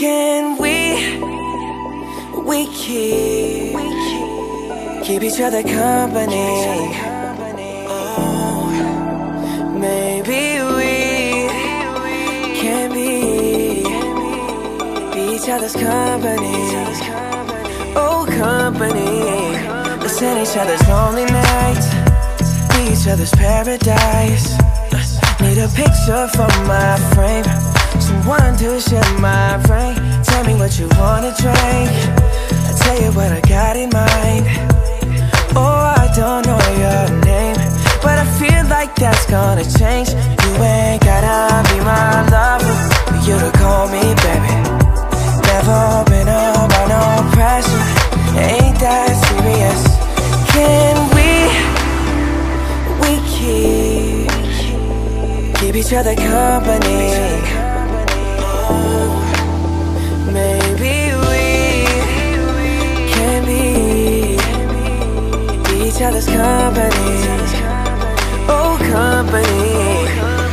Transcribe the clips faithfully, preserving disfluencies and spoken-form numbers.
Can we, we keep, keep each other company? Oh, maybe we can be, be each other's company. Oh, company. Listen each other's lonely nights, be each other's paradise. Need a picture for my frame, someone to share my brain. Tell me what you wanna drink, I'll tell you what I got in mind. Oh, I don't know your name, but I feel like that's gonna change. You ain't gotta be my lover for you to call me baby. Never been under no pressure, ain't that serious. Can we, we keep, keep each other company? Oh, maybe we can be, be each other's company. Oh, company.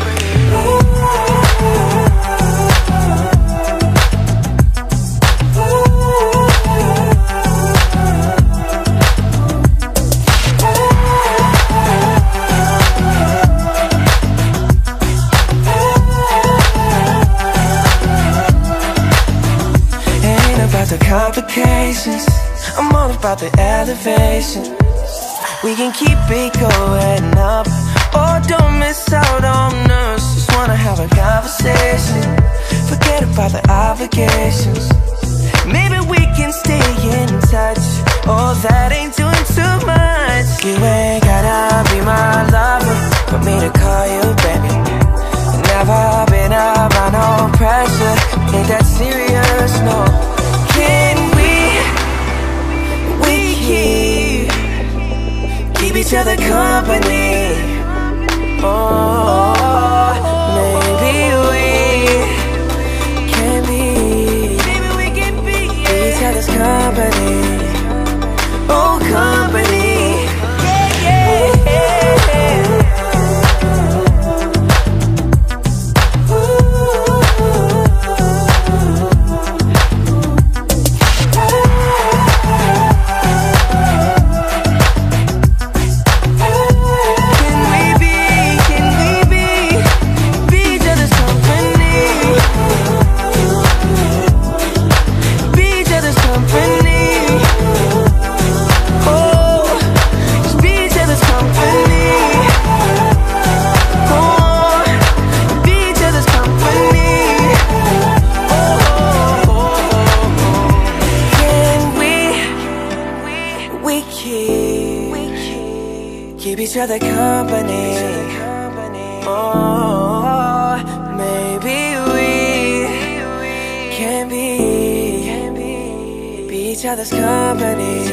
The complications, I'm all about the elevation. We can keep it going up, or don't miss out on us. Just wanna have a conversation, forget about the obligations. Maybe we can stay in touch, oh that ain't doing too much. You ain't gotta be my lover for me to call you baby. Never been about no pressure, ain't that serious, no. Can we, we keep, keep each other company? Oh, maybe we can be, maybe we can be, be each other's company. Oh, company. Yeah, yeah, yeah. Keep each other company. Oh, maybe we can be, be each other's company.